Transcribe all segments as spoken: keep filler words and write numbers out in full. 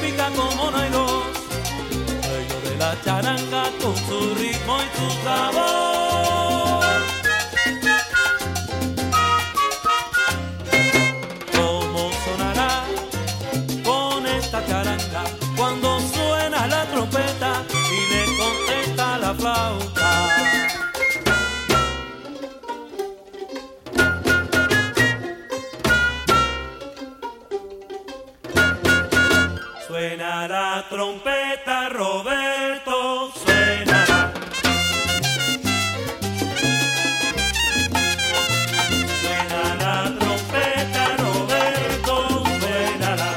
típica como no hay dos. Dueño de la charanga con su ritmo y su sabor. ¿Cómo sonará con esta charanga cuando suena la trompeta y le contesta la flauta? Suena la trompeta, Roberto, suena. Suena la trompeta, Roberto, suena.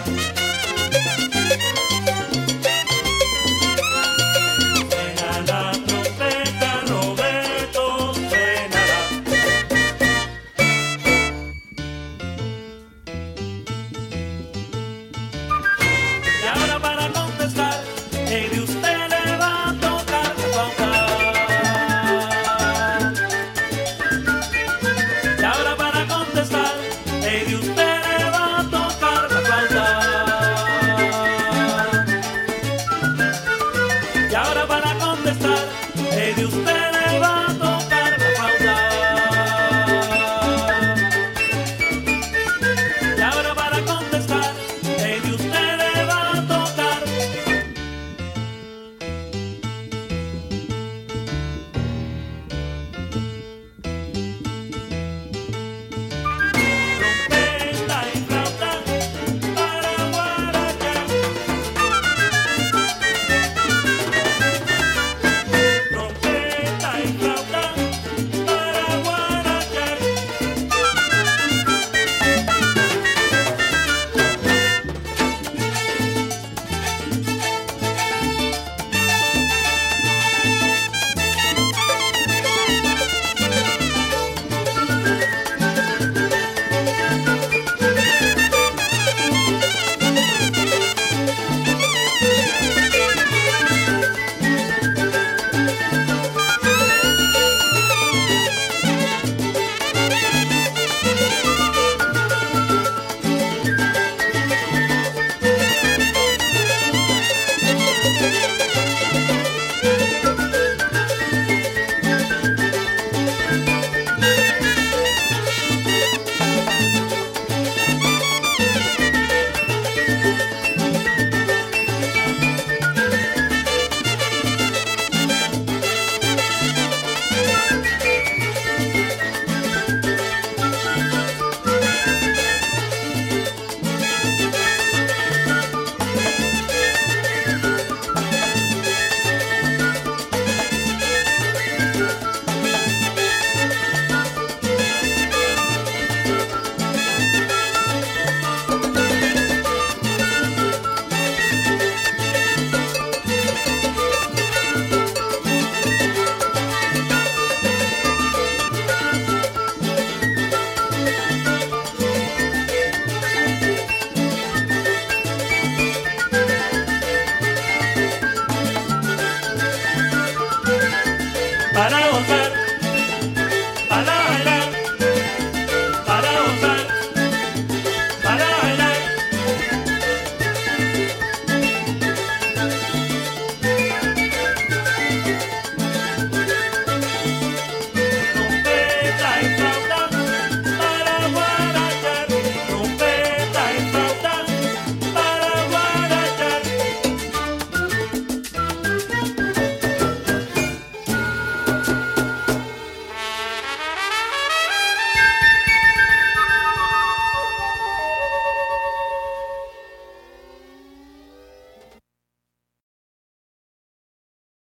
Suena la trompeta, Roberto, suena. Y ahora para contestar, he de usted